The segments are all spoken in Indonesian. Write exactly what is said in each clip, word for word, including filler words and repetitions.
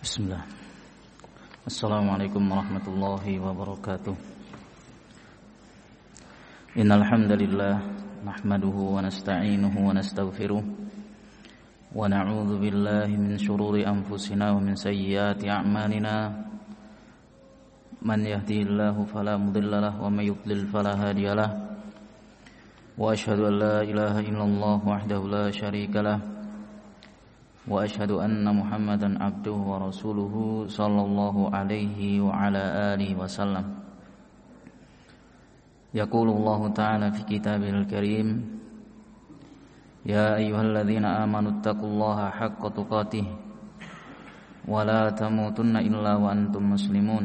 Bismillah. Assalamualaikum warahmatullahi wabarakatuh. Innal hamdalillah nahmaduhu wa nasta'inuhu wa nastaghfiruh wa na'udzu billahi min shururi anfusina wa min sayyiati a'malina. Man yahdihillahu fala mudilla lahu wa may yudlil fala hadiya lahu. Wa asyhadu an la ilaha illallah wahdahu la syarika lahu wa asyhadu anna Muhammadan abduhu wa rasuluhu sallallahu alaihi wa ala alihi wasallam. Yaqulullahu ta'ala fi kitabihil karim, ya ayyuhalladzina amanu taqullaha haqqa tuqatih wa la tamutunna illa wa antum muslimun.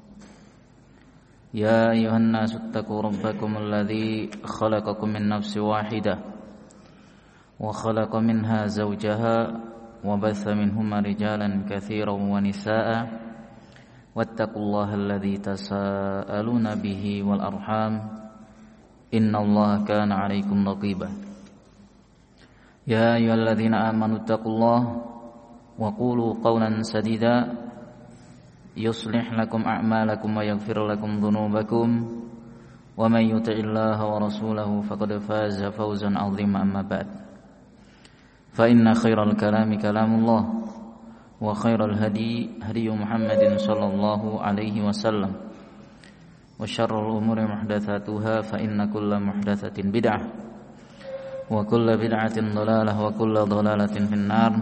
Ya ayyuhan nasu taqu rabbakum alladzi khalaqakum min nafsin wahidah wa khalaqa minha zawjaha وبث منهما رجالا كثيرا ونساء واتقوا الله الذي تساءلون به والأرحام إن الله كان عليكم رقيبا يا أيها الذين آمنوا اتقوا الله وقولوا قولا سديدا يصلح لكم أعمالكم ويغفر لكم ذنوبكم ومن يطع الله ورسوله فقد فاز فوزا عظيما أما بعد فإن خير الكلام كلام الله وخير الهدي هدي محمد صلى الله عليه وسلم وشر الأمور محدثاتها فإن كل محدثة بدعة وكل بدعة ضلالة وكل ضلالة في النار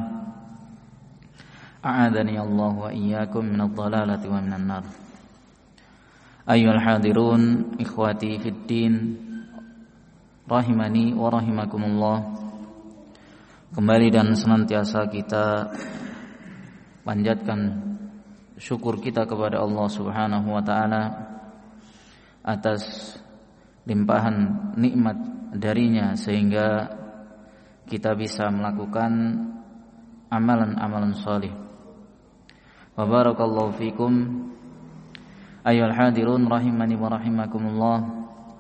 أعاذني الله وإياكم من الضلالة ومن النار. أيها الحاضرون إخواتي في الدين rahimani wa rahimakumullah. Kembali dan senantiasa kita panjatkan syukur kita kepada Allah Subhanahu wa taala atas limpahan nikmat darinya sehingga kita bisa melakukan amalan-amalan salih. Wa barakallahu fikum ayyuhal hadirun rahimani wa rahimakumullah.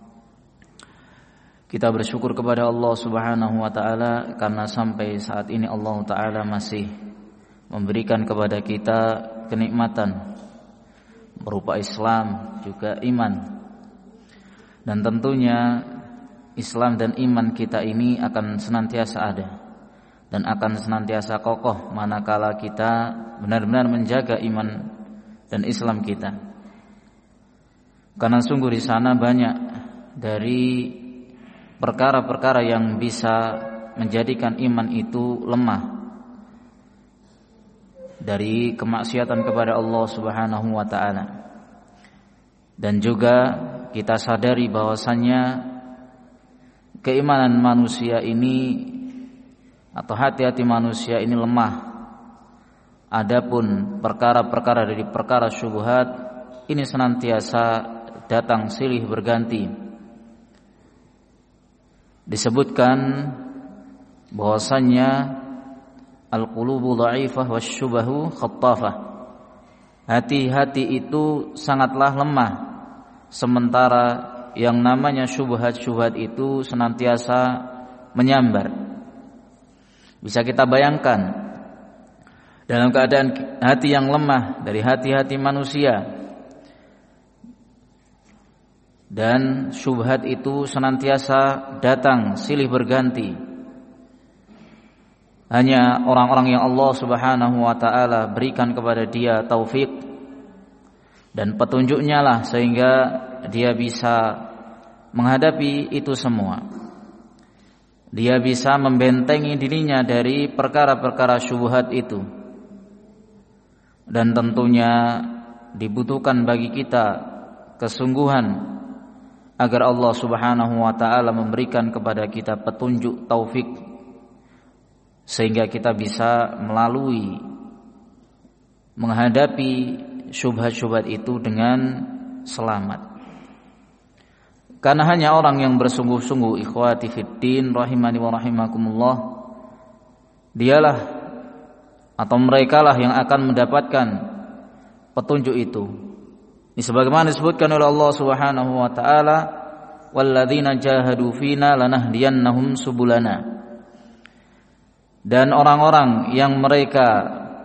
Kita bersyukur kepada Allah Subhanahu wa taala karena sampai saat ini Allah taala masih memberikan kepada kita kenikmatan berupa Islam juga iman. Dan tentunya Islam dan iman kita ini akan senantiasa ada dan akan senantiasa kokoh manakala kita benar-benar menjaga iman dan Islam kita. Karena sungguh di sana banyak dari perkara-perkara yang bisa menjadikan iman itu lemah dari kemaksiatan kepada Allah Subhanahu wa taala. Dan juga kita sadari bahwasannya keimanan manusia ini atau hati-hati manusia ini lemah. Adapun perkara-perkara dari perkara syubhat ini senantiasa datang silih berganti. Disebutkan bahwasannya al-qulubu dha'ifah wasyubahu khattafah. Hati-hati itu sangatlah lemah, sementara yang namanya syubhat-syubhat itu senantiasa menyambar. Bisa kita bayangkan dalam keadaan hati yang lemah dari hati-hati manusia, dan syubhat itu senantiasa datang silih berganti. Hanya orang-orang yang Allah Subhanahu wa taala berikan kepada dia taufik dan petunjuknya lah sehingga dia bisa menghadapi itu semua. Dia bisa membentengi dirinya dari perkara-perkara syubhat itu. Dan tentunya dibutuhkan bagi kita kesungguhan agar Allah Subhanahu wa taala memberikan kepada kita petunjuk taufik sehingga kita bisa melalui menghadapi syubhat-syubhat itu dengan selamat. Karena hanya orang yang bersungguh-sungguh ikhwati fiddin rahimani wa rahimakumullah, dialah atau merekalah yang akan mendapatkan petunjuk itu. Ini sebagaimana disebutkan oleh Allah Subhanahu wa taala, walladzina jahadu fina lanahdiyannahum subulana. Dan orang-orang yang mereka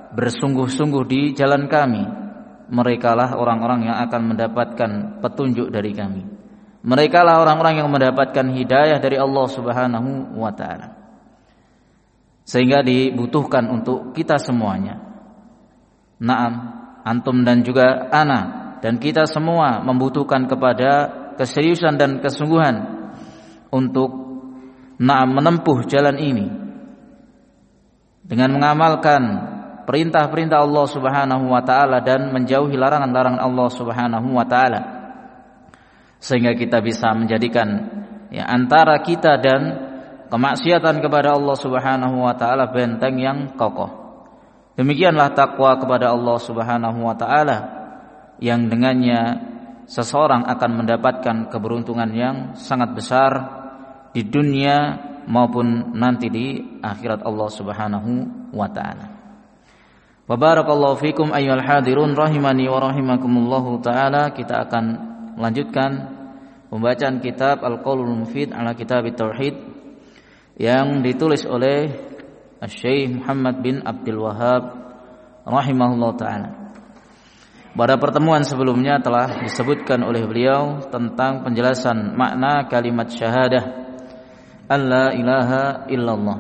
bersungguh-sungguh di jalan kami, merekalah orang-orang yang akan mendapatkan petunjuk dari kami. Merekalah orang-orang yang mendapatkan hidayah dari Allah Subhanahu wa taala. Sehingga dibutuhkan untuk kita semuanya. Naam, antum dan juga ana dan kita semua membutuhkan kepada keseriusan dan kesungguhan untuk naam menempuh jalan ini dengan mengamalkan perintah-perintah Allah Subhanahu wa taala dan menjauhi larangan-larangan Allah Subhanahu wa taala, sehingga kita bisa menjadikan ya antara kita dan kemaksiatan kepada Allah Subhanahu wa taala benteng yang kokoh. Demikianlah takwa kepada Allah Subhanahu wa taala yang dengannya seseorang akan mendapatkan keberuntungan yang sangat besar di dunia maupun nanti di akhirat Allah Subhanahu wa taala. Wa barakallahu fikum ayyuhal hadirun rahimani wa rahimakumullahu taala. Kita akan melanjutkan pembacaan kitab Al-Qaulul Mufid ala Kitab Tauhid yang ditulis oleh Syekh Muhammad bin Abdul Wahhab rahimahullahu taala. Pada pertemuan sebelumnya telah disebutkan oleh beliau tentang penjelasan makna kalimat syahadah alla ilaha illallah.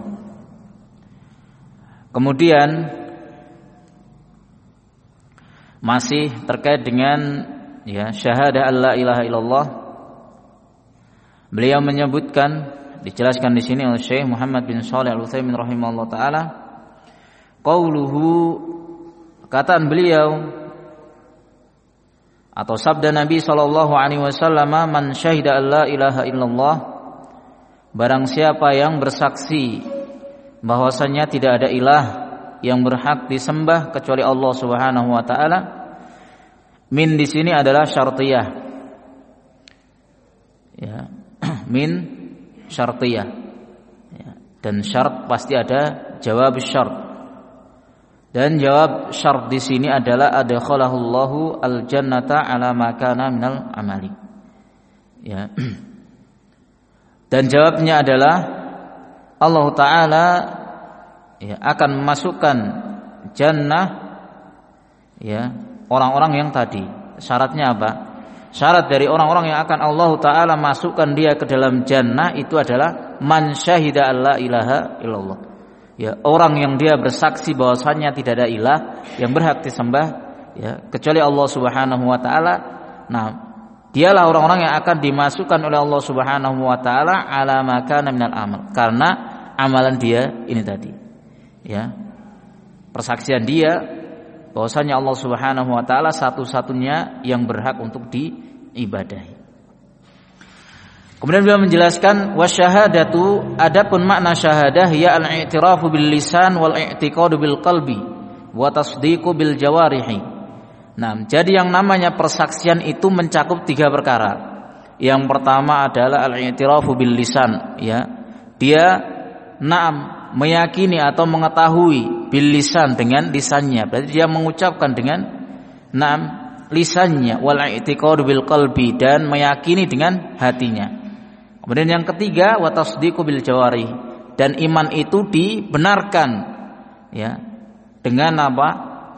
Kemudian masih terkait dengan ya syahadah alla ilaha illallah, beliau menyebutkan, dijelaskan di sini oleh Syekh Muhammad bin Shalih Al-Utsaimin rahimahullah taala, qauluhu, kataan beliau atau sabda Nabi sallallahu alaihi wasallam, man syahida alla ilaha illallah, barang siapa yang bersaksi bahwasanya tidak ada ilah yang berhak disembah kecuali Allah Subhanahu wa taala. Min di sini adalah syartiyah. Ya, min syartiyah. Ya, dan syarat pasti ada jawab syarat. Dan jawab syarat di sini adalah adkhalahullahu al-jannata ala ma kana minal amali. Ya. Dan jawabnya adalah Allah taala ya akan memasukkan jannah ya orang-orang yang tadi. Syaratnya apa? Syarat dari orang-orang yang akan Allah taala masukkan dia ke dalam jannah itu adalah man syahida alla ilaha illallah. Ya, orang yang dia bersaksi bahwasanya tidak ada ilah yang berhak disembah ya kecuali Allah Subhanahu wa taala. Nah, dialah orang-orang yang akan dimasukkan oleh Allah Subhanahu wa taala ala ma kana minal amal, karena amalan dia ini tadi. Ya, persaksian dia bahwasanya Allah Subhanahu wa taala satu-satunya yang berhak untuk diibadahi. Kemudian beliau menjelaskan wasyahadatu, adapun makna syahadah ya al-i'tirafu bil lisan wal i'tiqadu bil qalbi wa tasdiqu bil jawarihi. Nah, jadi yang namanya persaksian itu mencakup tiga perkara. Yang pertama adalah al-i'tirafu bil lisan, ya. Dia na'am meyakini atau mengetahui bil lisan dengan lisannya, berarti dia mengucapkan dengan na'am lisannya, wal i'tiqadu bil qalbi, dan meyakini dengan hatinya. Kemudian yang ketiga wa tasdiqu bil jawari, dan iman itu dibenarkan ya dengan apa?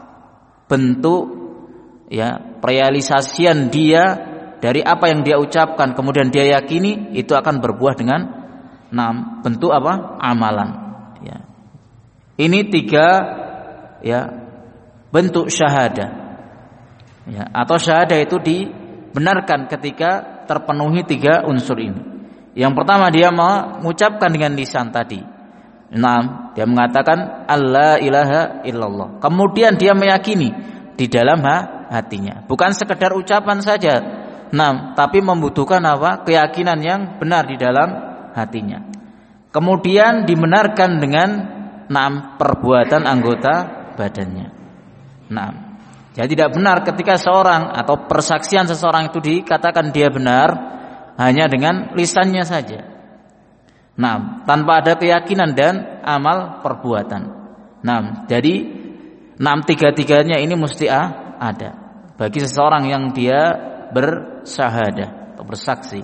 Bentuk ya realisasian dia dari apa yang dia ucapkan kemudian dia yakini itu akan berbuah dengan enam bentuk apa? Amalan. Ya. Ini tiga ya bentuk syahadah. Ya, atau syahadah itu dibenarkan ketika terpenuhi tiga unsur ini. Yang pertama dia mengucapkan dengan lisan tadi. Nah, dia mengatakan alla ilaha illallah. Kemudian dia meyakini di dalam hatinya. Bukan sekedar ucapan saja. Nah, tapi membutuhkan apa? Keyakinan yang benar di dalam hatinya. Kemudian dibenarkan dengan enam perbuatan anggota badannya. Nah, jadi tidak benar ketika seorang atau persaksian seseorang itu dikatakan dia benar hanya dengan lisannya saja. Nah, tanpa ada keyakinan dan amal perbuatan. Nah, jadi enam tiga-tiganya ini mesti ada bagi seseorang yang dia bersyahadah atau bersaksi.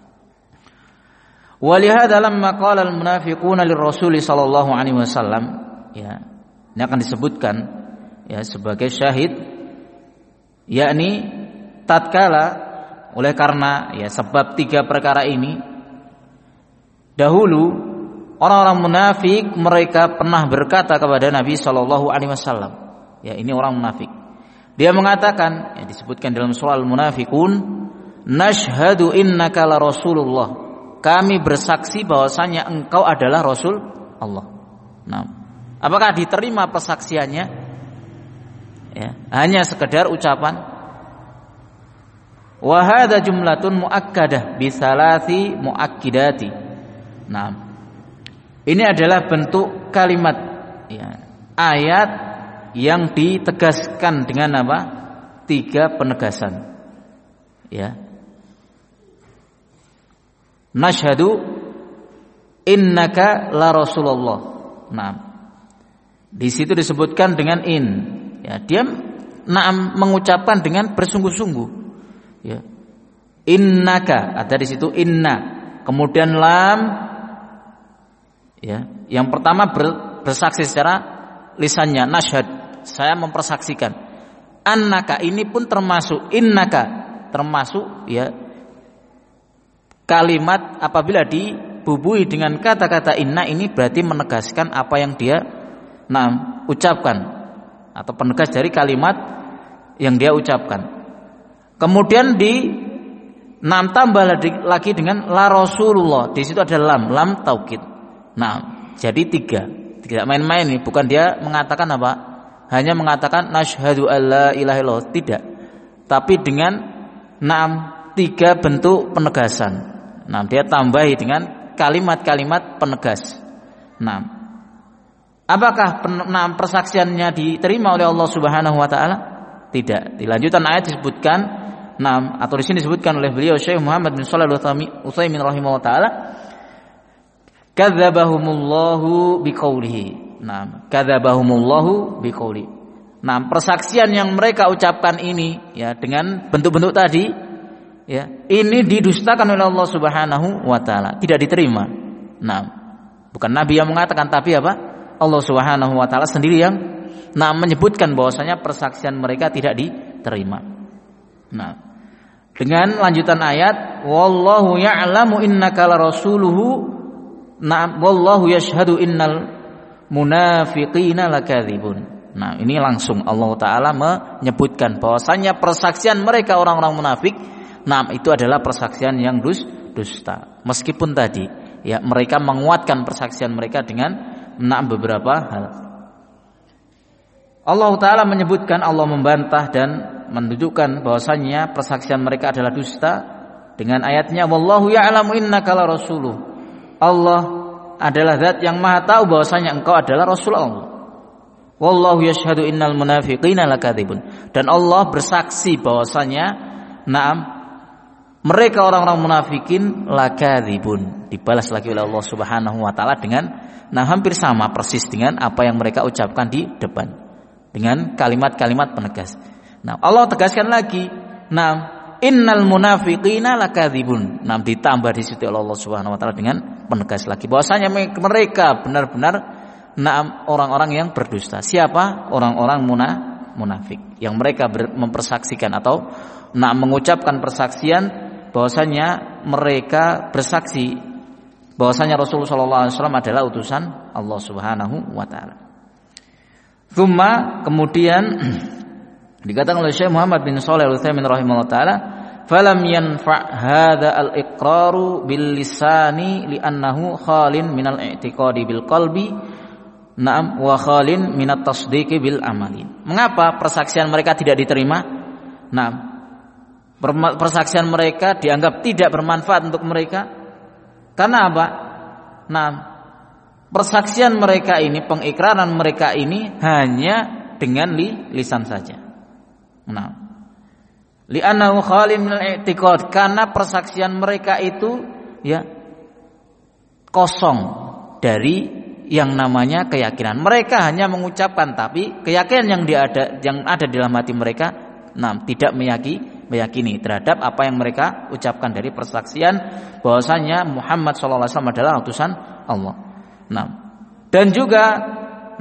Walihada lamma qala al-munafiquna lirrasul sallallahu alaihi wasallam, ya. Ini akan disebutkan ya sebagai syahid, yakni tatkala oleh karena ya sebab tiga perkara ini dahulu orang-orang munafik mereka pernah berkata kepada Nabi shallallahu alaihi wasallam, ya ini orang munafik. Dia mengatakan, ya disebutkan dalam surah Al-Munafiqun, nashhadu innaka la rasulullah. Kami bersaksi bahwasanya engkau adalah Rasul Allah. Nah, apakah diterima persaksiannya? Ya, hanya sekedar ucapan. Wa hadza jumlatun muakkadah bi salasi muakkidati. Nah, ini adalah bentuk kalimat ya, ayat yang ditegaskan dengan apa? Tiga penegasan. Ya. Nashhadu innaka la rasulullah. Nah, di situ disebutkan dengan in. Ya, dia na'am mengucapkan dengan bersungguh-sungguh. Ya. Innaka ada di situ inna. Kemudian lam. Ya, yang pertama ber, bersaksi secara lisannya nashhad. Saya mempersaksikan. Annaka ini pun termasuk innaka termasuk ya kalimat apabila dibubuhi dengan kata-kata inna ini berarti menegaskan apa yang dia nah, ucapkan atau penegas dari kalimat yang dia ucapkan. Kemudian di enam tambah lagi dengan la Rasulullah. Di situ ada lam, lam taukid. Nah, jadi tiga. Tidak main-main ini, bukan dia mengatakan apa? Hanya mengatakan nasyhadu alla ilaha illallah, tidak. Tapi dengan enam tiga bentuk penegasan. Nah, dia tambahi dengan kalimat-kalimat penegas. Nah, apakah pen- persaksiannya diterima oleh Allah Subhanahu wa taala? Tidak. Di lanjutan ayat disebutkan, nah, atau di sini disebutkan oleh beliau Syekh Muhammad bin Shalih Al-Utsaimin rahimahullah taala, kadzabahumullahu biqaulihi. Nah, kadzabahumullahu biqauli. Nah, persaksian yang mereka ucapkan ini ya dengan bentuk-bentuk tadi ya, ini didustakan oleh Allah Subhanahu wa taala, tidak diterima. Nah, bukan Nabi yang mengatakan tapi apa? Allah Subhanahu wa taala sendiri yang nah menyebutkan bahwasanya persaksian mereka tidak diterima. Nah, dengan lanjutan ayat wallahu ya'lamu innaka la rasuluhu, na'am wallahu yashhadu innal munafiqina lakadzibun. Nah, ini langsung Allah taala menyebutkan bahwasanya persaksian mereka orang-orang munafik, nah itu adalah persaksian yang dus, dusta. Meskipun tadi ya mereka menguatkan persaksian mereka dengan nah, beberapa hal. Allah taala menyebutkan, Allah membantah dan menunjukkan bahwasanya persaksian mereka adalah dusta dengan ayatnya wallahu ya'lamu innaka la rasuluh. Allah adalah zat yang maha tahu bahwasanya engkau adalah rasul Allah. Wallahu yashhadu innal munafiqina lakadzibun. Dan Allah bersaksi bahwasanya na'am mereka orang-orang munafikin lakadzibun. Dibalas lagi oleh Allah Subhanahu wa taala dengan nah hampir sama persis dengan apa yang mereka ucapkan di depan dengan kalimat-kalimat penegas. Nah, Allah tegaskan lagi, nah innal munafiqina lakadzibun. Nah, ditambah di situ oleh Allah Subhanahu wa taala dengan penegas lagi bahwasanya mereka benar-benar nah orang-orang yang berdusta. Siapa? Orang-orang muna, munafik yang mereka ber, mempersaksikan atau nah mengucapkan persaksian bahwasanya mereka bersaksi bahwasanya Rasulullah shallallahu alaihi wasallam adalah utusan Allah Subhanahu wa taala. Tsumma kemudian dikatakan oleh Syekh Muhammad bin Shalih Al-Utsaimin rahimahullah taala, falam yanfa' hadza al-iqraru bil lisani li'annahu khalin minal i'tiqadi bil qalbi. Naam wa khalin minat tasdiqi bil amali. Mengapa persaksian mereka tidak diterima? Naam. Persaksian mereka dianggap tidak bermanfaat untuk mereka. Karena apa? Naam. Persaksian mereka ini, pengikraran mereka ini hanya dengan li, lisan saja. Naam. Li'annahu khalin minal i'tiqad, karena persaksian mereka itu ya kosong dari yang namanya keyakinan. Mereka hanya mengucapkan tapi keyakinan yang ada yang ada di dalam hati mereka nah tidak meyakini meyakini terhadap apa yang mereka ucapkan dari persaksian bahwasanya Muhammad shallallahu alaihi wasallam adalah utusan Allah. Nah, dan juga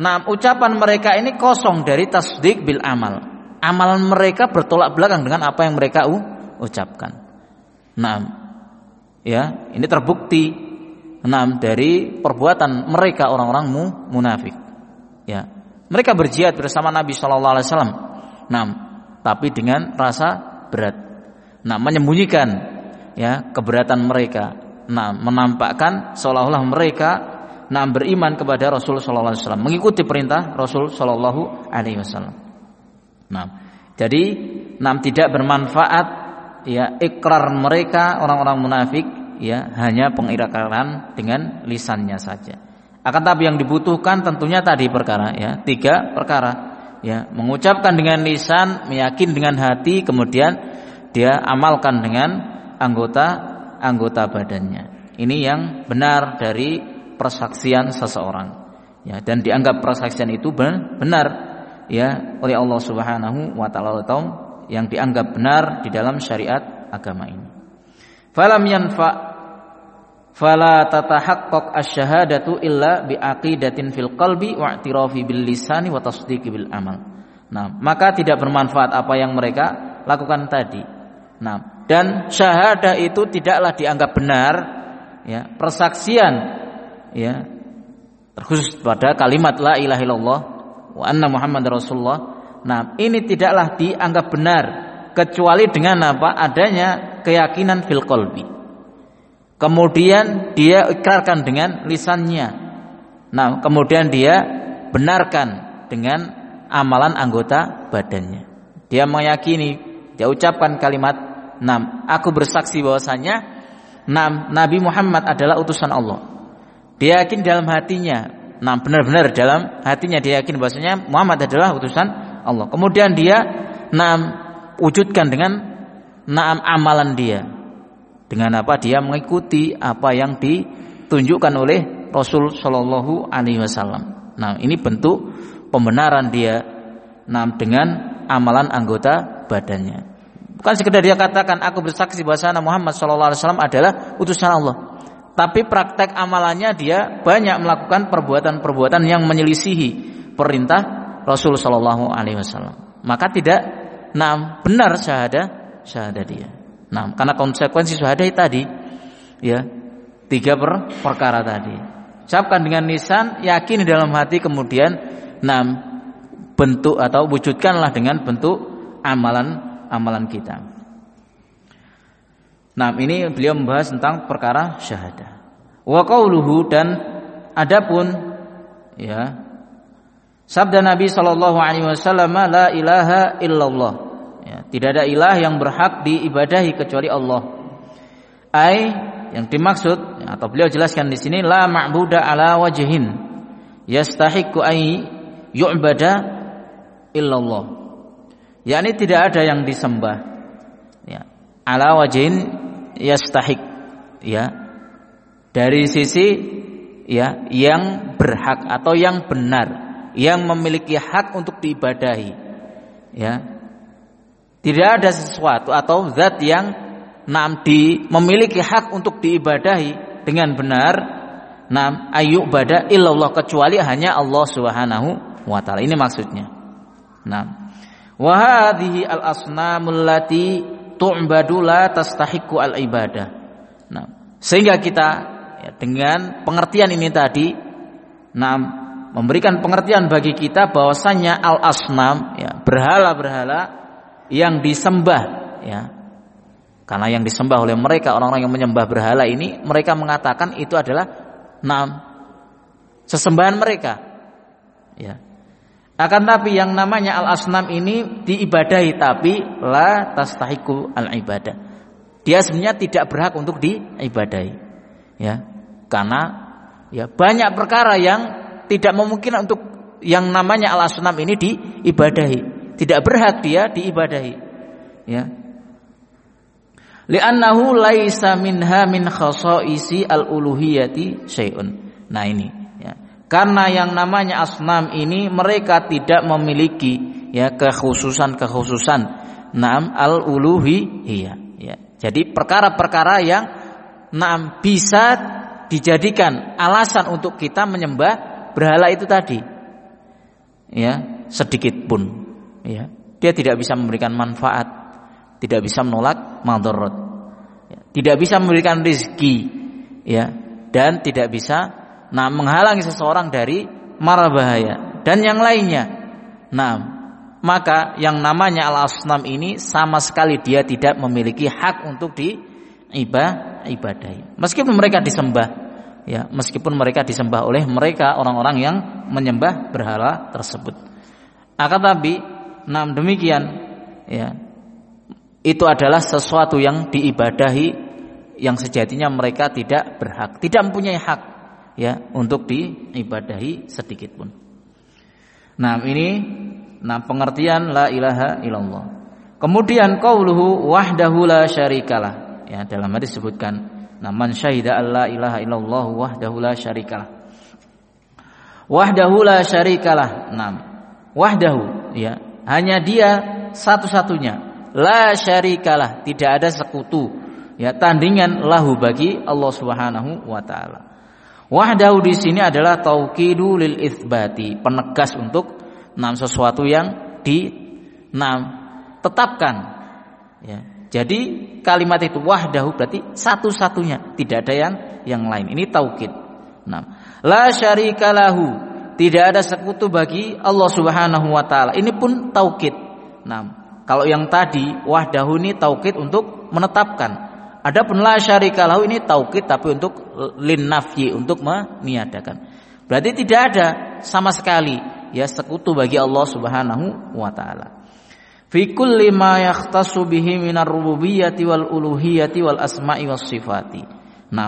nah ucapan mereka ini kosong dari tasdik bil amal. Amalan mereka bertolak belakang dengan apa yang mereka ucapkan. Nah, ya, ini terbukti nah dari perbuatan mereka orang-orang mu, munafik. Ya. Mereka berjihad bersama Nabi sallallahu alaihi wasallam. Nah, tapi dengan rasa berat. Nah, menyembunyikan ya keberatan mereka. Nah, menampakkan seolah-olah mereka nah beriman kepada Rasul sallallahu alaihi wasallam, mengikuti perintah Rasul sallallahu alaihi wasallam. Nah, jadi nah tidak bermanfaat ya ikrar mereka orang-orang munafik ya hanya pengiraran dengan lisannya saja. Akan tapi yang dibutuhkan tentunya tadi perkara ya, tiga perkara ya, mengucapkan dengan lisan, meyakin dengan hati, kemudian dia amalkan dengan anggota-anggota badannya. Ini yang benar dari persaksian seseorang. Ya, dan dianggap persaksian itu benar ya oleh Allah Subhanahu wa taala atau yang dianggap benar di dalam syariat agama ini. Falam yanfa fala tatahaqqaq asy-syahadatu illa biaqidatin fil qalbi wa i'tirafi bil lisani wa tasdiqi bil amal. Nah, maka tidak bermanfaat apa yang mereka lakukan tadi. Nah, dan syahadah itu tidaklah dianggap benar ya, persaksian ya terkhusus pada kalimat la ilaha illallah wa anna muhammadar rasulullah. Nah, ini tidaklah dianggap benar kecuali dengan apa? Adanya keyakinan fil qalbi. Kemudian dia ikrarkan dengan lisannya. Nah, kemudian dia benarkan dengan amalan anggota badannya. Dia meyakini, dia ucapkan kalimat, "Nam, aku bersaksi bahwasanya nam Nabi Muhammad adalah utusan Allah." Dia yakin dalam hatinya, nah benar-benar dalam hatinya dia yakin bahwasanya Muhammad adalah utusan Allah. Kemudian dia nam wujudkan dengan naam amalan dia. Dengan apa? Dia mengikuti apa yang ditunjukkan oleh Rasul Shallallahu Alaihi Wasallam. Nah, ini bentuk pembenaran dia nah, dengan amalan anggota badannya. Bukan sekedar dia katakan aku bersaksi bahwa Muhammad Shallallahu Alaihi Wasallam adalah utusan Allah, tapi praktek amalannya dia banyak melakukan perbuatan-perbuatan yang menyelisihi perintah Rasul Shallallahu Alaihi Wasallam. Maka tidak nah, benar syahadah syahadah dia. Nah, karena konsekuensi syahadah tadi ya, tiga per, perkara tadi. Ucapkan dengan lisan, yakin di dalam hati, kemudian nah, bentuk atau wujudkanlah dengan bentuk amalan-amalan kita. Nah, ini beliau membahas tentang perkara syahadah. Wa qauluhu, dan adapun ya sabda Nabi sallallahu alaihi wasallam la ilaha illallah. Ya, tidak ada ilah yang berhak diibadahi kecuali Allah. Ai yang dimaksud atau beliau jelaskan di sini la ma'buda ala wajhin yastahiqu ai yu'bada illallah. yakni tidak ada yang disembah ya ala wajhin yastahiq ya dari sisi ya yang berhak atau yang benar, yang memiliki hak untuk diibadahi ya. Tidak ada sesuatu atau zat yang nam di memiliki hak untuk diibadahi dengan benar nam ayyubada illallah, kecuali hanya Allah Subhanahu wa taala. Ini maksudnya. Nam. Wa hadhihi al-asnamul lati tu'badu la tastahiqu al-ibadah. Nah, sehingga kita ya, dengan pengertian ini tadi nam memberikan pengertian bagi kita bahwasanya al-asnam ya, berhala-berhala yang disembah ya, karena yang disembah oleh mereka orang-orang yang menyembah berhala ini, mereka mengatakan itu adalah nam sesembahan mereka ya. Akan tapi yang namanya al-asnam ini diibadahi tapi la tastahiqu al-ibadah, dia sebenarnya tidak berhak untuk diibadahi ya, karena ya banyak perkara yang tidak memungkinkan untuk yang namanya al-asnam ini diibadahi. Tidak berhak dia diibadahi ya. Li'annahu laisa minha min khasaisi al-uluhiyati syai'un. Nah ini ya. Karena yang namanya asnam ini mereka tidak memiliki ya kekhususan-kekhususan naam al-uluhiyah ya. Jadi perkara-perkara yang naam bisa dijadikan alasan untuk kita menyembah berhala itu tadi. ya sedikit pun, ya. Dia tidak bisa memberikan manfaat, tidak bisa menolak madarat, ya. Tidak bisa memberikan rezeki, ya, dan tidak bisa nah menghalangi seseorang dari mara bahaya dan yang lainnya. Nah, maka yang namanya al-asnam ini sama sekali dia tidak memiliki hak untuk diibadahi. Meskipun mereka disembah, ya, meskipun mereka disembah oleh mereka orang-orang yang menyembah berhala tersebut. Akan tapi, nah demikian, ya, itu adalah sesuatu yang diibadahi yang sejatinya mereka tidak berhak, tidak mempunyai hak, ya, untuk diibadahi sedikit pun. Nah, ini nah pengertian la ilaha illallah. Kemudian qauluhu wahdahu la syarikalah, ya, dalam hadis disebutkan nah man syahida alla ilaha illallah wahdahu la syarikalah. Wahdahu la syarikalah. Nah, wahdahu, ya, hanya dia satu-satunya. La syarikalah, tidak ada sekutu, ya, tandingan lahu bagi Allah Subhanahu wa taala. Wahdahu di sini adalah tauqidu lil itsbati, penegas untuk nam sesuatu yang di nam tetapkan, ya. Jadi kalimat itu wahdahu berarti satu-satunya, tidak ada yang yang lain. Ini taukid. Nam la syarika lahu, tidak ada sekutu bagi Allah Subhanahu wa taala. Ini pun taukid. Nam kalau yang tadi wahdahu ini taukid untuk menetapkan. Adapun la syarika lahu ini taukid tapi untuk lin nafyi, untuk meniadakan. Berarti tidak ada sama sekali, ya, sekutu bagi Allah Subhanahu wa taala. Fi kulli ma yakhtassu bihi minar rububiyyati wal uluhiyyati wal asma'i was sifati. Nah,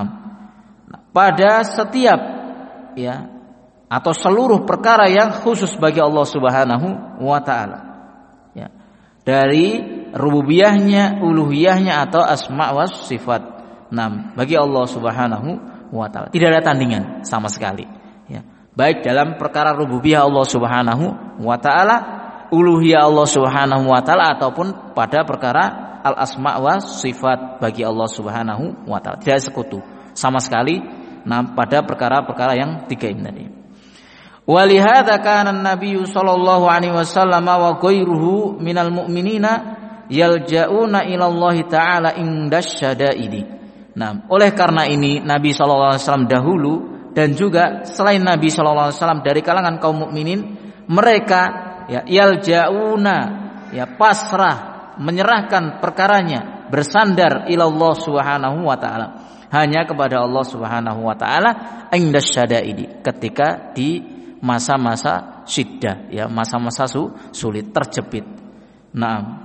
pada setiap, ya, atau seluruh perkara yang khusus bagi Allah Subhanahu wa taala, ya, dari rububiyahnya, uluhiyahnya atau asma' was sifat. Nah, bagi Allah Subhanahu wa taala tidak ada tandingan sama sekali, ya. Baik dalam perkara rububiyah Allah Subhanahu wa taala, uluhiyah Allah Subhanahu wa taala ataupun pada perkara al asma' was sifat bagi Allah Subhanahu wa taala. Tidak sekutu sama sekali nah pada perkara-perkara yang tiga ini tadi. Walihada kana an-nabiy sallallahu alaihi wasallam wa ghairuhu minal mu'minina yalja'una ila Allah taala indasyada'idi. Nah, oleh karena ini Nabi sallallahu alaihi wasallam dahulu dan juga selain Nabi sallallahu alaihi wasallam dari kalangan kaum mukminin, mereka, ya, yalja'una, ya, pasrah, menyerahkan perkaranya, bersandar ila Allah Subhanahu wa taala, hanya kepada Allah Subhanahu wa taala indasyada'idi, ketika di masa-masa syiddah, ya, masa-masa sulit, terjepit. Nah,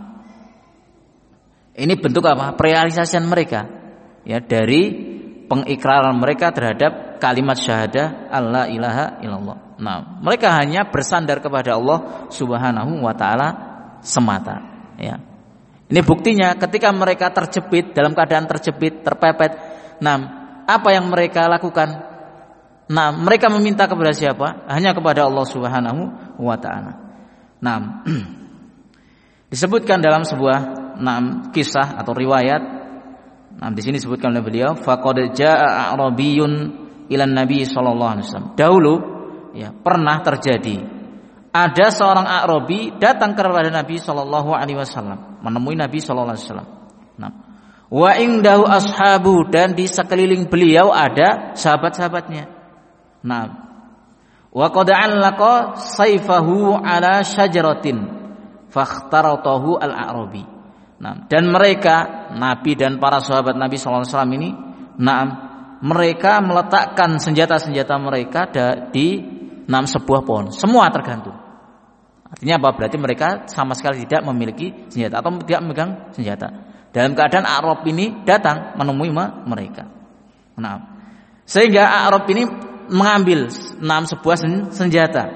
ini bentuk apa? Realisasian mereka, ya, dari pengikraran mereka terhadap kalimat syahadah alla ilaha illallah. Nah, mereka hanya bersandar kepada Allah Subhanahu wa taala semata, ya. Ini buktinya ketika mereka terjepit, dalam keadaan terjepit, terpepet. Nah, apa yang mereka lakukan? Nah, mereka meminta kepada siapa? Hanya kepada Allah Subhanahu wa taala. Nah, disebutkan dalam sebuah Nah, kisah atau riwayat. Nah, di sini disebutkan oleh beliau, faqad jaa a'rabiyyun ilan nabi sallallahu alaihi wasallam. Dahulu, ya, pernah terjadi ada seorang A'rabi datang kepada Nabi sallallahu alaihi wasallam, menemui Nabi sallallahu alaihi wasallam. Nah, wa indahu ashabu, dan di sekeliling beliau ada sahabat-sahabatnya. Nah, wa qad 'allaqa sayfahu ala syajaratin fakhtaratahu al-a'rabi. Nah, dan mereka, Nabi dan para sahabat Nabi sallallahu alaihi wasallam ini, nah, mereka meletakkan senjata-senjata mereka di enam sebuah pohon. Semua tergantung. Artinya apa? Berarti mereka sama sekali tidak memiliki senjata atau tidak memegang senjata. Dalam keadaan A'rab ini datang menemui mereka. Nah, sehingga A'rab ini mengambil enam sebuah senjata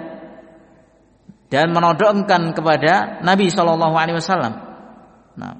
dan menodongkan kepada Nabi sallallahu alaihi wasallam. Nah,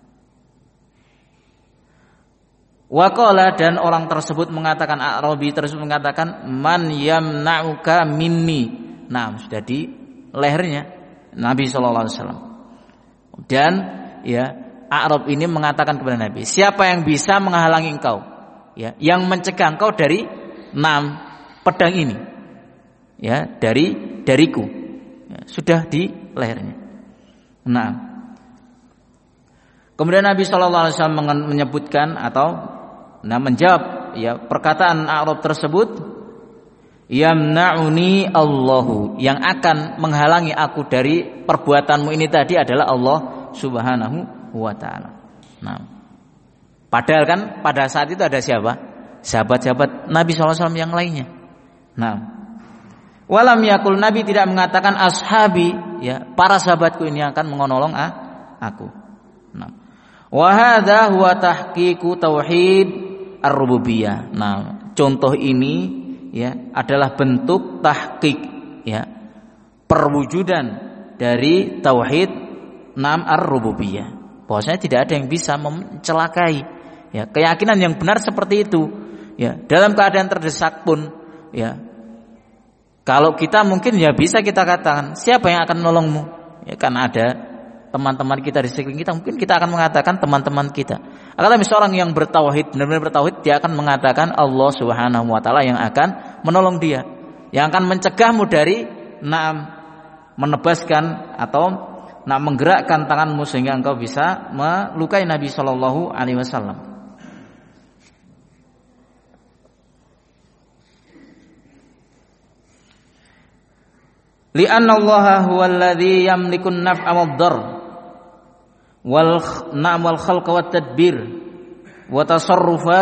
waqala, dan orang tersebut mengatakan, A'rabi tersebut mengatakan, man yamna'uka minni. Nah, sudah di lehernya Nabi sallallahu alaihi wasallam. Dan, ya, A'rab ini mengatakan kepada Nabi, siapa yang bisa menghalangi engkau, ya, yang mencegah engkau dari enam pedang ini, ya, dari dariku. Ya. sudah di lehernya. Nah, kemudian Nabi Shallallahu Alaihi Wasallam menyebutkan atau nah menjawab ya perkataan A'rab tersebut, yamna'uni Allahu, yang akan menghalangi aku dari perbuatanmu ini tadi adalah Allah Subhanahu wa taala. Nah, padahal kan pada saat itu ada siapa? Sahabat-sahabat Nabi shallallahu alaihi wasallam yang lainnya. Nah, walam yakul, Nabi tidak mengatakan ashabi, ya para sahabatku ini akan menolong ah, aku. Nah, wa hadza huwa tahqiqu tauhid ar-rububiyah. Nah, contoh ini ya adalah bentuk tahqiq, ya perwujudan dari tauhid nam ar-rububiyah. Bahwasanya tidak ada yang bisa mencelakai, ya keyakinan yang benar seperti itu. Ya, dalam keadaan terdesak pun, ya kalau kita mungkin ya bisa kita katakan siapa yang akan menolongmu? Ya kan ada teman-teman kita di sekeliling kita, mungkin kita akan mengatakan teman-teman kita. Akan tetapi seorang yang bertauhid, benar-benar bertauhid, dia akan mengatakan Allah Subhanahu wa taala yang akan menolong dia, yang akan mencegahmu dari naam menebaskan atau nak menggerakkan tanganmu sehingga engkau bisa melukai Nabi sallallahu alaihi wasallam. Li'anna Allah huwa alladhi yamliku an-naf'a wad-darr wal na'am wal khalqa wat tadbir wa tasarrufa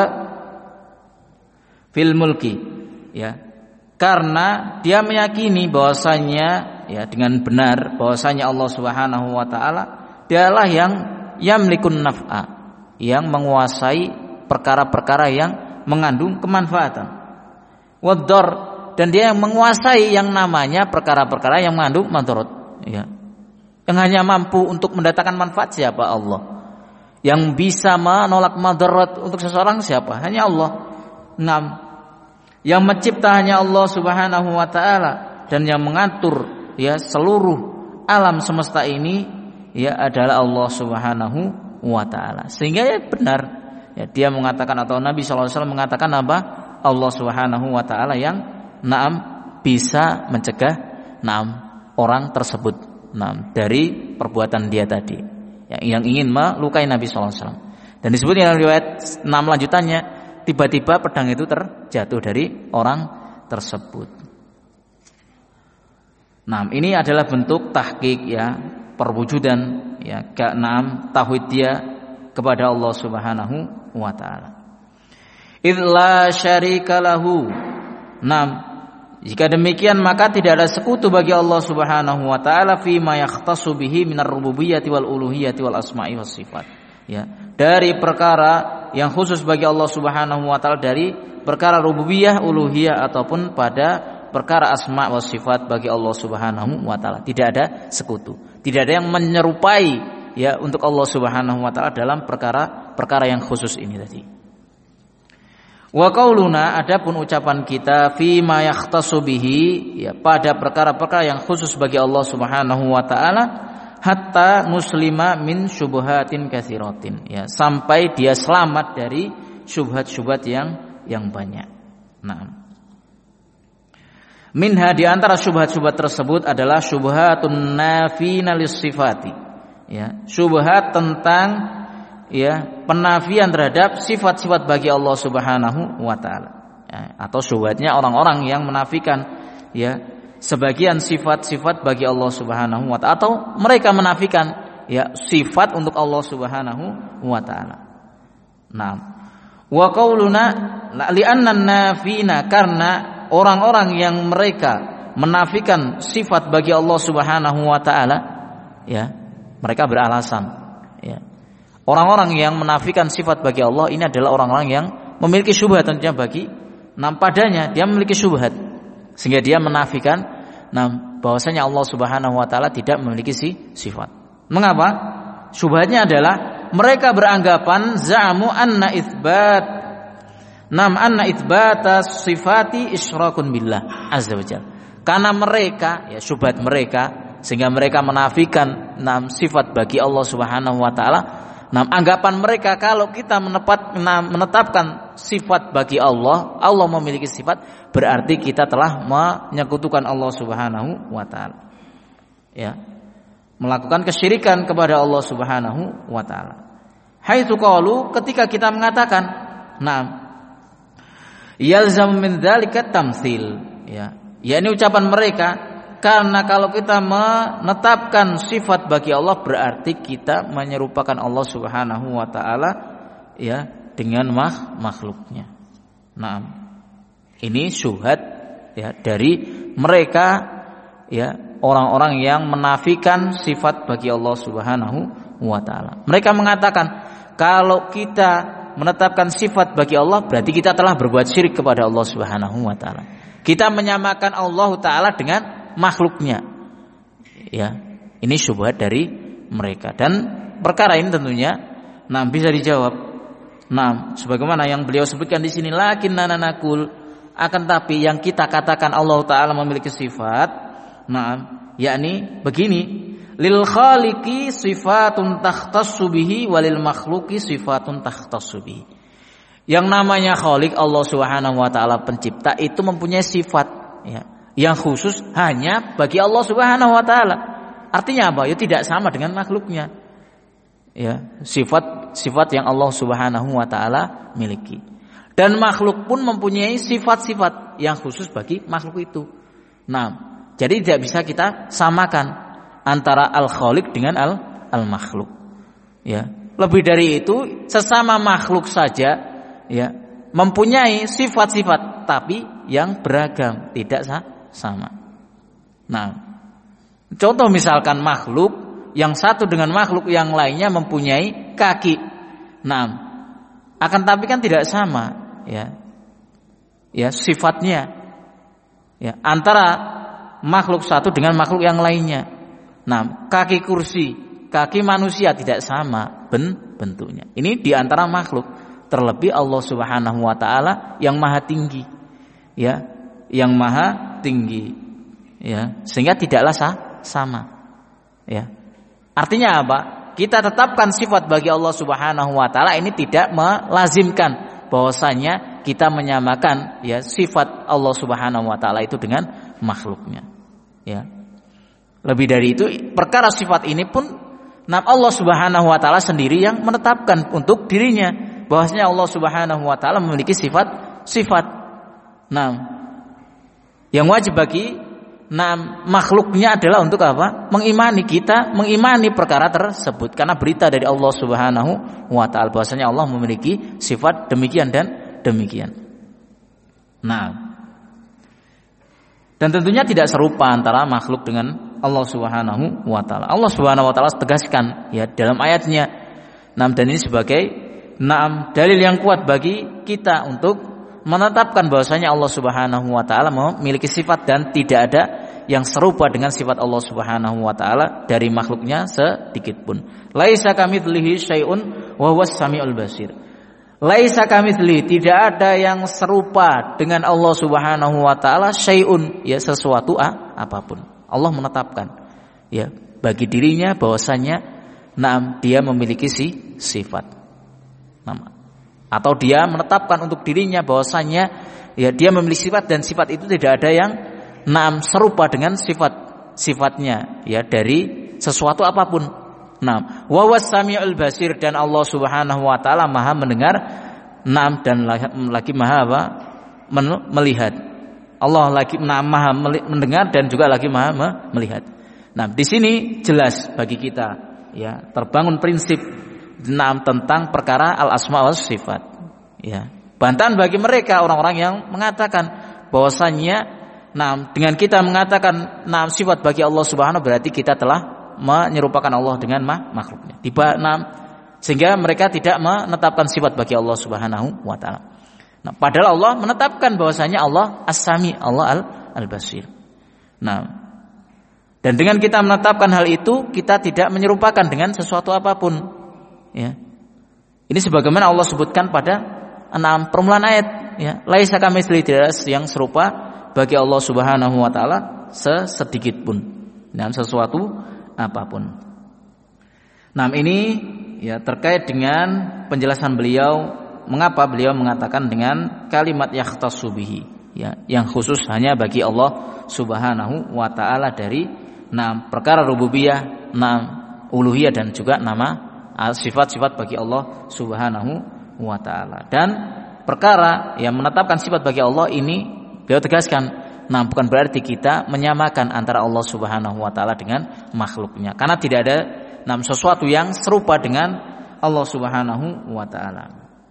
fil mulki, ya karena dia meyakini bahwasanya ya dengan benar bahwasanya Allah Subhanahu wa taala dialah yang yamlikun naf'a, yang menguasai perkara-perkara yang mengandung kemanfaatan, wad-darr, dan dia yang menguasai yang namanya perkara-perkara yang mengandung madarat, ya. Yang hanya mampu untuk mendatangkan manfaat siapa? Allah. Yang bisa menolak madarat untuk seseorang siapa? Hanya Allah. Enam. Yang mencipta hanya Allah Subhanahu wa taala, dan yang mengatur ya seluruh alam semesta ini ya adalah Allah Subhanahu wa taala. Sehingga ya benar ya dia mengatakan atau Nabi sallallahu alaihi wasallam mengatakan apa? Allah Subhanahu wa taala yang naam bisa mencegah naam orang tersebut naam dari perbuatan dia tadi yang, yang ingin melukai Nabi sallallahu alaihi wasallam. Dan disebut dalam riwayat enam lanjutannya, tiba-tiba pedang itu terjatuh dari orang tersebut. Nah, ini adalah bentuk tahqiq ya perwujudan ya keenam tauhid dia kepada Allah Subhanahu wa taala. Idz la syarika lahu. Naam, jika demikian maka tidak ada sekutu bagi Allah Subhanahu wa taala fi ma yakhtassu bihi minar rububiyyati wal uluhiyyati wal asma'i was sifat. Ya, dari perkara yang khusus bagi Allah Subhanahu wa taala dari perkara rububiyah, uluhiyah ataupun pada perkara asma' was sifat bagi Allah Subhanahu wa taala. Tidak ada sekutu. Tidak ada yang menyerupai ya untuk Allah Subhanahu wa taala dalam perkara-perkara yang khusus ini tadi. Wa qauluna, adapun ucapan kita fi ma yakhtassu bihi ya pada perkara-perkara yang khusus bagi Allah Subhanahu wa taala hatta muslima min syubhatin katsiratin, ya sampai dia selamat dari syubhat-syubhat yang yang banyak. Nah, minha di antara syubhat-syubhat tersebut adalah syubhatun nafina lis-sifati, ya syubhat tentang ya penafian terhadap sifat-sifat bagi Allah Subhanahu wa taala, ya, atau syubhatnya orang-orang yang menafikan ya sebagian sifat-sifat bagi Allah Subhanahu wa taala, atau mereka menafikan ya sifat untuk Allah Subhanahu wa taala. Nah, wa qauluna li'anna nafina, karena orang-orang yang mereka menafikan sifat bagi Allah Subhanahu wa taala ya mereka beralasan ya. Orang-orang yang menafikan sifat bagi Allah ini adalah orang-orang yang memiliki syubhat tentunya bagi nam padanya, dia memiliki syubhat sehingga dia menafikan nam bahwasanya Allah Subhanahu wa taala tidak memiliki si sifat. Mengapa? Syubhatnya adalah mereka beranggapan za'amu anna itsbat nam anna itsbata sifati isyrakun billah azza wajalla. Karena mereka ya syubhat mereka sehingga mereka menafikan nam sifat bagi Allah Subhanahu wa taala. Nah, anggapan mereka kalau kita menepat, menetapkan sifat bagi Allah, Allah memiliki sifat, berarti kita telah menyekutukan Allah Subhanahu wa taala. ya, melakukan kesyirikan kepada Allah Subhanahu wa taala. Haitsu qalu, ketika kita mengatakan, na'am, yalzam min dzalika tamtsil, ya. Ya, ini ucapan mereka, karena kalau kita menetapkan sifat bagi Allah berarti kita menyerupakan Allah Subhanahu wa taala, ya, dengan makhluknya. Nah, ini syubhat, ya, dari mereka, ya, orang-orang yang menafikan sifat bagi Allah Subhanahu wa taala. Mereka mengatakan kalau kita menetapkan sifat bagi Allah berarti kita telah berbuat syirik kepada Allah Subhanahu wa taala. Kita menyamakan Allah taala dengan makhluknya. Ya, ini syubhat dari mereka, dan perkara ini tentunya nah bisa dijawab. Nah, sebagaimana yang beliau sebutkan di sini, lakinna nanakul, akan tapi yang kita katakan Allah taala memiliki sifat, nah, yakni begini, lil khaliqi sifatun takhtassu bihi walil makhluqi sifatun takhtassu bihi. Yang namanya Khaliq, Allah Subhanahu wa taala pencipta, itu mempunyai sifat, ya, yang khusus hanya bagi Allah Subhanahu wa taala. Artinya apa? Ya tidak sama dengan makhluknya. Ya, sifat sifat yang Allah Subhanahu wa taala miliki. Dan makhluk pun mempunyai sifat-sifat yang khusus bagi makhluk itu. Nah, jadi tidak bisa kita samakan antara al-Khaliq dengan al al-makhluk. Ya, lebih dari itu, sesama makhluk saja, ya, mempunyai sifat-sifat tapi yang beragam, tidak sama. Nah, contoh misalkan makhluk yang satu dengan makhluk yang lainnya mempunyai kaki. Nah, akan tapi kan tidak sama, ya. Ya, sifatnya, ya, antara makhluk satu dengan makhluk yang lainnya. Nah, kaki kursi, kaki manusia tidak sama ben bentuknya. Ini di antara makhluk. Terlebih Allah Subhanahu wa taala yang maha tinggi, ya, yang maha tinggi, ya, sehingga tidaklah sah, sama, ya. Artinya apa? Kita tetapkan sifat bagi Allah Subhanahu wa taala, ini tidak melazimkan bahwasanya kita menyamakan, ya, sifat Allah Subhanahu wa taala itu dengan makhluknya, ya. Lebih dari itu, perkara sifat ini pun nah Allah Subhanahu wa taala sendiri yang menetapkan untuk dirinya, bahwasanya Allah Subhanahu wa taala memiliki sifat-sifat. Nah, yang wajib bagi nah makhluknya adalah untuk apa? Mengimani, kita mengimani perkara tersebut karena berita dari Allah Subhanahu wa taala bahwasanya Allah memiliki sifat demikian dan demikian. Nah, dan tentunya tidak serupa antara makhluk dengan Allah Subhanahu wa taala. Allah Subhanahu wa taala tegaskan, ya, dalam ayatnya. Nah, dan ini sebagai Naam, dalil yang kuat bagi kita untuk menetapkan bahwasanya Allah Subhanahu wa taala memiliki sifat dan tidak ada yang serupa dengan sifat Allah Subhanahu wa taala dari makhluknya sedikit pun. Laisa kamitslihi syai'un wa huwas samiul basir. Laisa kamitslihi, tidak ada yang serupa dengan Allah Subhanahu wa taala syai'un, ya, sesuatu ah, apapun. Allah menetapkan, ya, bagi dirinya bahwasanya naam dia memiliki si sifat. Nama. Atau dia menetapkan untuk dirinya bahwasanya, ya, dia memiliki sifat dan sifat itu tidak ada yang naam serupa dengan sifat sifatnya, ya, dari sesuatu apapun. Naam, wa was samiul basir, dan Allah Subhanahu wa taala maha mendengar, naam, dan lagi maha apa? Melihat. Allah lagi naam maha mendengar dan juga lagi maha melihat. Nah, di sini jelas bagi kita, ya, terbangun prinsip Naam tentang perkara al-asma wa sifat, ya. Bantahan bagi mereka orang-orang yang mengatakan bahwasannya naam dengan kita mengatakan naam sifat bagi Allah Subhanahu berarti kita telah menyerupakan Allah dengan makhluknya. Tiba naam sehingga mereka tidak menetapkan sifat bagi Allah Subhanahu wa taala. Nah, padahal Allah menetapkan bahwasanya Allah As-Sami, Allah Al-Basir. Nah, dan dengan kita menetapkan hal itu, kita tidak menyerupakan dengan sesuatu apapun. Ya. Ini sebagaimana Allah sebutkan pada enam permulaan ayat, ya, laisa kamitslihi, tidak yang serupa bagi Allah Subhanahu wa taala sesedikit pun dalam sesuatu apapun. Nah, ini, ya, terkait dengan penjelasan beliau mengapa beliau mengatakan dengan kalimat yakhtassu bihi, ya, yang khusus hanya bagi Allah Subhanahu wa taala dari Nah, perkara rububiyah, nah, uluhiyah dan juga nama sifat-sifat bagi Allah Subhanahu wa taala. Dan perkara yang menetapkan sifat bagi Allah ini beliau tegaskan, nah bukan berarti kita menyamakan antara Allah Subhanahu wa taala dengan makhluknya. Karena tidak ada nah, sesuatu yang serupa dengan Allah Subhanahu wa taala.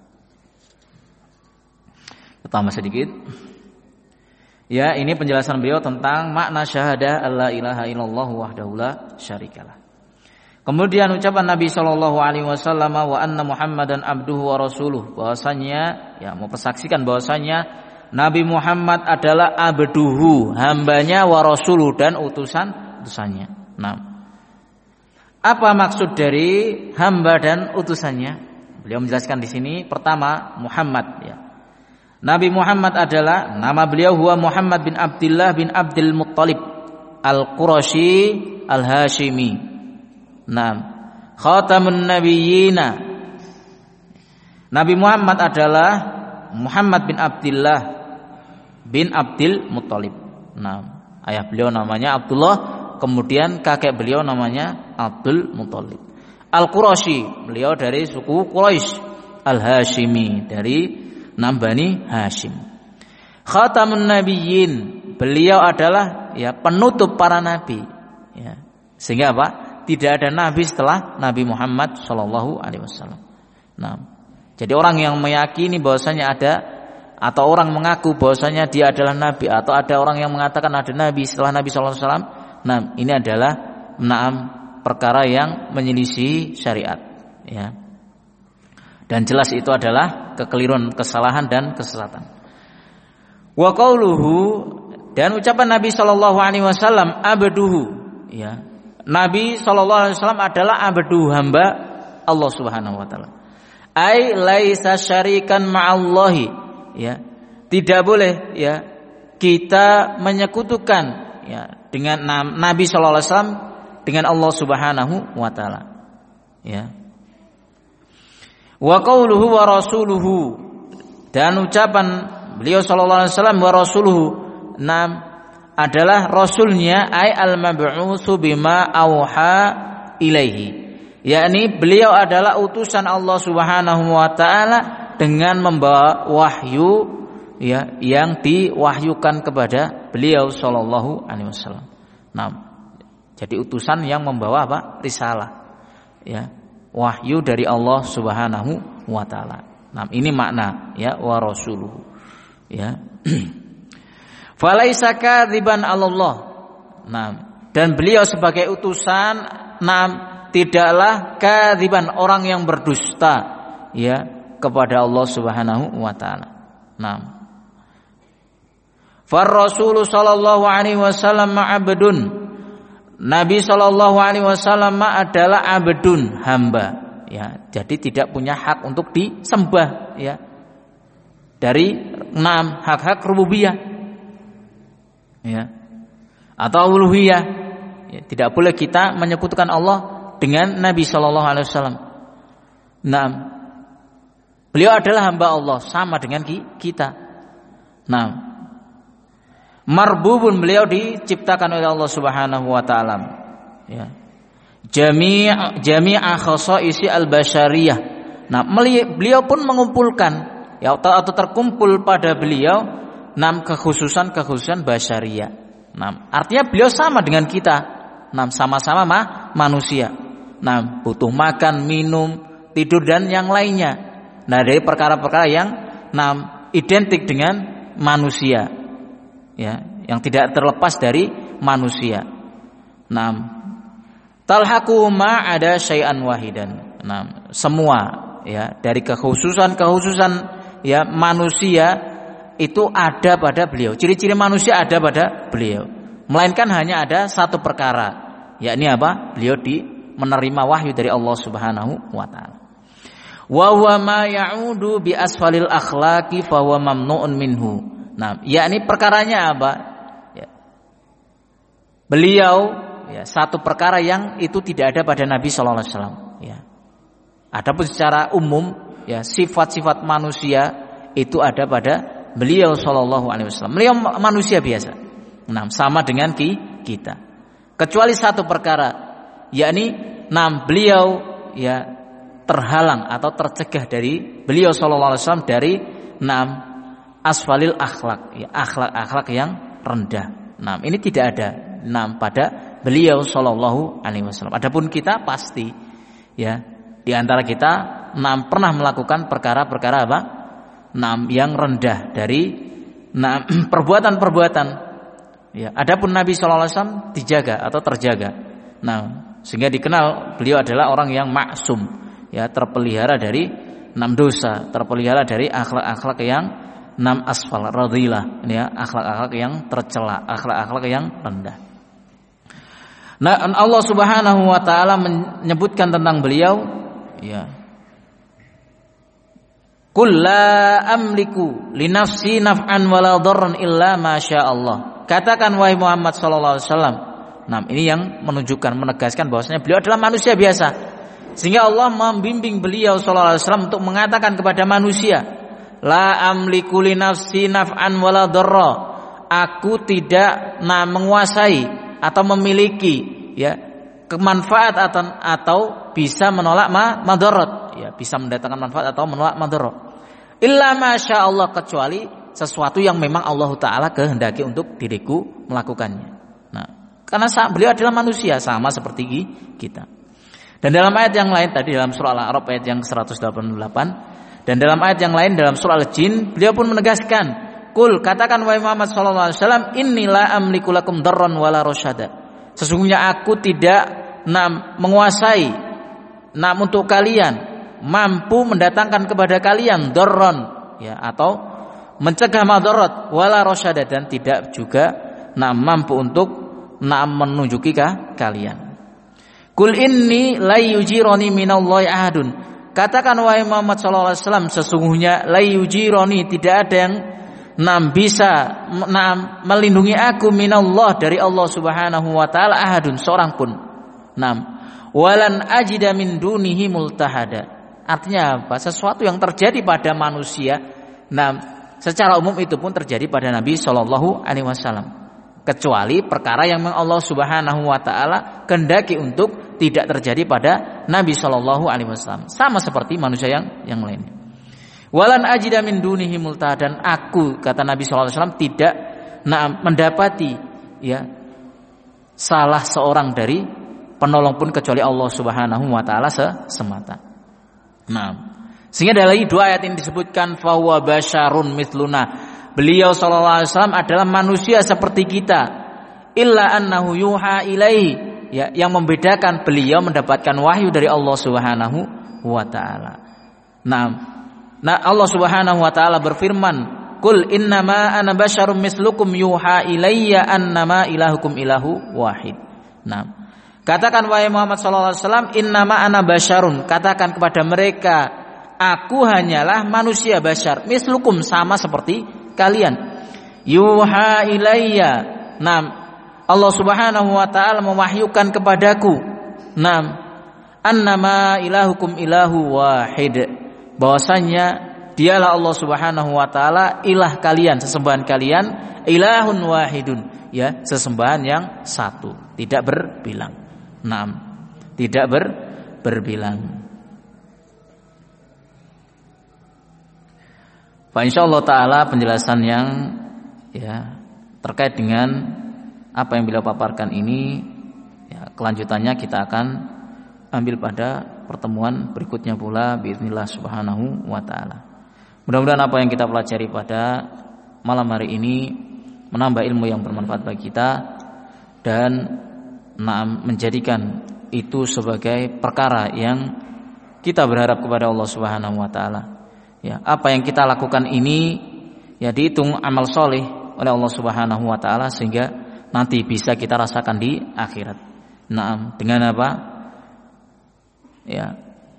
Tambah sedikit. Ya, ini penjelasan beliau tentang makna syahadah alla ilaha illallah wahdahu la syarikalah. Kemudian ucapan Nabi sallallahu alaihi wasallam wa anna Muhammadan abduhu wa rasuluh, bahwasanya ya mau persaksikan bahwasanya Nabi Muhammad adalah abduhu, hambanya, wa rasuluh dan utusan utusannya. Nah, apa maksud dari hamba dan utusannya? Beliau menjelaskan di sini pertama Muhammad ya. Nabi Muhammad adalah nama beliau huwa Muhammad bin Abdullah bin Abdul Muttalib Al-Qurashi Al-Hashimi. Naam, khatamun nabiyyina. Nabi Muhammad adalah Muhammad bin Abdullah bin Abdul Muttalib. Nah, ayah beliau namanya Abdullah, kemudian kakek beliau namanya Abdul Muttalib. Al-Qurashi, beliau dari suku Quraisy. Al-Hashimi, dari Bani Hashim. Khatamun nabiyyin, beliau adalah ya penutup para nabi. Ya. Sehingga apa? Tidak ada nabi setelah Nabi Muhammad sallallahu alaihi wasallam. Nah, jadi orang yang meyakini bahwasanya ada atau orang mengaku bahwasanya dia adalah nabi atau ada orang yang mengatakan ada nabi setelah Nabi sallallahu alaihi wasallam, nah ini adalah naam perkara yang menyelisih syariat, ya. Dan jelas itu adalah kekeliruan, kesalahan dan kesesatan. Wa qauluhu, dan ucapan Nabi sallallahu alaihi wasallam abduhu, ya. Nabi sallallahu alaihi wasallam adalah abdu, hamba Allah Subhanahu wa taala. Ai laisa syarikan ma'allahi, ya. Tidak boleh ya kita menyekutukan ya dengan Nabi sallallahu alaihi wasallam dengan Allah Subhanahu wa taala. Ya. Wa qauluhu wa rasuluhu, dan ucapan beliau sallallahu alaihi wasallam wa rasuluhu, nam adalah rasulnya, ay al-mab'utsu bima auha ilaihi, yakni beliau adalah utusan Allah Subhanahu wa taala dengan membawa wahyu ya yang diwahyukan kepada beliau sallallahu alaihi wasallam. Nah, jadi utusan yang membawa apa? Risalah. Ya, wahyu dari Allah Subhanahu wa taala. Nah, ini makna ya wa rasuluhu. Ya. Falaisa kadziban 'alallah. Nah, dan beliau sebagai utusan, nah, tidaklah kadziban, orang yang berdusta ya kepada Allah Subhanahu wa taala. Nah, far rasul sallallahu alaihi wasallam abdun. Nabi sallallahu alaihi wasallam adalah abdun, hamba. Ya, jadi tidak punya hak untuk disembah ya. Dari enam hak-hak rububiyah. Ya, atau uluhiyah, ya, tidak boleh kita menyekutukan Allah dengan Nabi Shallallahu Alaihi Wasallam. Nah, beliau adalah hamba Allah sama dengan kita. Nah, marbubun, beliau diciptakan oleh Allah Subhanahu Wa Taala. Ya, jami' jami'a khasaisi al-basyariyah. Nah, beliau pun mengumpulkan ya atau terkumpul pada beliau enam kekhususan-kekhususan basyariyah. Nah, artinya beliau sama dengan kita. Nah, sama-sama mah manusia. Nah, butuh makan, minum, tidur dan yang lainnya. Nah, dari perkara-perkara yang nah, identik dengan manusia. Ya, yang tidak terlepas dari manusia. Nah, talhaqu ma ada syai'an wahidan. Nah, semua ya dari kekhususan-kekhususan ya manusia itu ada pada beliau. Ciri-ciri manusia ada pada beliau. Melainkan hanya ada satu perkara, yakni apa? Beliau di menerima wahyu dari Allah Subhanahu wa taala. Wa huwa ma ya'udu bi asfalil akhlaqi fa huwa mamnu'un minhu. Nah, yakni perkaranya apa? Ya. Beliau ya satu perkara yang itu tidak ada pada Nabi sallallahu alaihi wasallam, ya. Adapun secara umum ya sifat-sifat manusia itu ada pada beliau sallallahu alaihi wasallam. Beliau manusia biasa. Nah, sama dengan kita. kecuali satu perkara, yakni nam beliau ya terhalang atau tercegah dari beliau sallallahu alaihi wasallam dari nam asfalil akhlak, ya akhlak-akhlak yang rendah. Nam ini tidak ada nam pada beliau sallallahu alaihi wasallam. Adapun kita pasti ya di antara kita nam pernah melakukan perkara-perkara apa? Nam yang rendah dari nam perbuatan-perbuatan. Ya, adapun Nabi sallallahu alaihi wasallam dijaga atau terjaga. Nah, sehingga dikenal beliau adalah orang yang maksum, ya terpelihara dari enam dosa, terpelihara dari akhlak-akhlak yang enam asfal radhilah, ya akhlak-akhlak yang tercela, akhlak-akhlak yang rendah. Nah, Allah Subhanahu wa taala menyebutkan tentang beliau, ya. Qul la amliku li nafsi naf'an wala dharran illa ma syaa Allah. Katakan wahai Muhammad sallallahu alaihi wasallam. Nah, ini yang menunjukkan menegaskan bahwasanya beliau adalah manusia biasa. Sehingga Allah membimbing beliau sallallahu alaihi wasallam untuk mengatakan kepada manusia, la amliku li nafsi naf'an wala dharra. Aku tidak nah menguasai atau memiliki ya kemanfaat atau, atau bisa menolak ma, madarat, ya bisa mendatangkan manfaat atau menolak madarat. Illa masya Allah, kecuali sesuatu yang memang Allah Taala kehendaki untuk diriku melakukannya. Nah, karena beliau adalah manusia sama seperti kita. Dan dalam ayat yang lain tadi dalam surah Al-A'raf ayat yang seratus delapan puluh delapan dan dalam ayat yang lain dalam surah Al-Jin beliau pun menegaskan, "Qul katakan wahai Muhammad sallallahu alaihi wasallam, inni la amliku lakum darran wala rasyada." Sesungguhnya aku tidak nam menguasai nam untuk kalian mampu mendatangkan kepada kalian darran ya atau mencegah madarat wala rasyada dan tidak juga nam mampu untuk nam menunjuki kalian. Qul inni la yujirani minallahi ahadun. Katakan wahai Muhammad sallallahu alaihi wasallam, sesungguhnya la yujirani tidak ada yang nam bisa nam melindungi aku minallah dari Allah Subhanahu wa taala ahadun seorang pun. Nam walan ajida min dunihi multahada. Artinya apa? Sesuatu yang terjadi pada manusia nam secara umum itu pun terjadi pada Nabi sallallahu alaihi wasallam. Kecuali perkara yang memang Allah Subhanahu wa taala kehendaki untuk tidak terjadi pada Nabi sallallahu alaihi wasallam. Sama seperti manusia yang yang lainnya. Walan ajida min dunihi multahadan, aku kata Nabi sallallahu alaihi wasallam tidak nah, mendapati ya salah seorang dari penolong pun kecuali Allah Subhanahu wa taala semata. Nah, sehingga dari dua ayat ini disebutkan fa huwa basyarun mithluna. Beliau sallallahu alaihi wasallam adalah manusia seperti kita. Illa annahu yuha ilaihi, ya yang membedakan beliau mendapatkan wahyu dari Allah Subhanahu wa taala. Nah, Nah Allah Subhanahu wa taala berfirman, "Qul innama ana basyarum mislukum yuha ilayya annama ilahukum ilahu wahid." Nah, katakan wahai Muhammad sallallahu alaihi wasallam, "Innama ana basyarun." Katakan kepada mereka, aku hanyalah manusia basyar, mislukum sama seperti kalian. Yuha ilayya. Nah, Allah Subhanahu wa taala mewahyukan kepadaku, "Nam annama ilahukum ilahu wahid." Bahwasanya dialah Allah Subhanahu wa taala ilah kalian, sesembahan kalian ilahun wahidun, ya sesembahan yang satu, tidak berbilang. Naam, tidak ber, berbilang. Fa insyaallah taala penjelasan yang ya terkait dengan apa yang beliau paparkan ini ya kelanjutannya kita akan ambil pada pertemuan berikutnya pula biiznillah subhanahu wa ta'ala. Mudah-mudahan apa yang kita pelajari pada malam hari ini menambah ilmu yang bermanfaat bagi kita dan menjadikan itu sebagai perkara yang kita berharap kepada Allah Subhanahu wa taala. Ya, apa yang kita lakukan ini ya dihitung amal soleh oleh Allah Subhanahu wa taala sehingga nanti bisa kita rasakan di akhirat. Nah, dengan apa? Ya,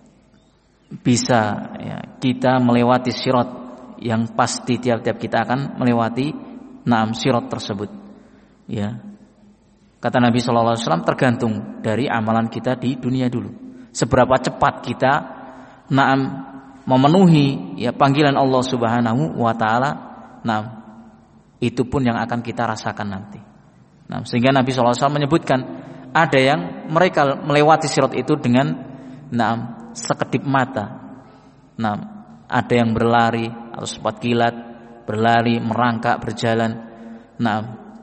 bisa ya, kita melewati sirat yang pasti tiap-tiap kita akan melewati naam sirat tersebut. Ya. Kata Nabi sallallahu alaihi wasallam tergantung dari amalan kita di dunia dulu. Seberapa cepat kita naam memenuhi ya panggilan Allah Subhanahu wa taala, naam itu pun yang akan kita rasakan nanti. Nah, sehingga Nabi shallallahu alaihi wasallam menyebutkan ada yang mereka melewati sirat itu dengan nah, sekedip mata. Nah, ada yang berlari atau sempat kilat, berlari, merangkak, berjalan. Nah,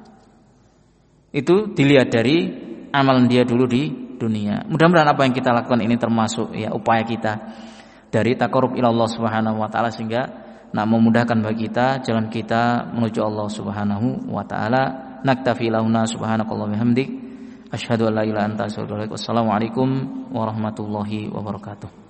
itu dilihat dari amalan dia dulu di dunia. Mudah-mudahan apa yang kita lakukan ini termasuk ya upaya kita dari taqarrub ila Allah Subhanahu wa taala, sehingga nah memudahkan bagi kita jalan kita menuju Allah Subhanahu wa taala. Naktafi lahuna subhanakallah bihamdik asyhadu an la ilaha illa anta astaghfiruka wa atubu ilaik. Wassalamualaikum warahmatullahi wabarakatuh.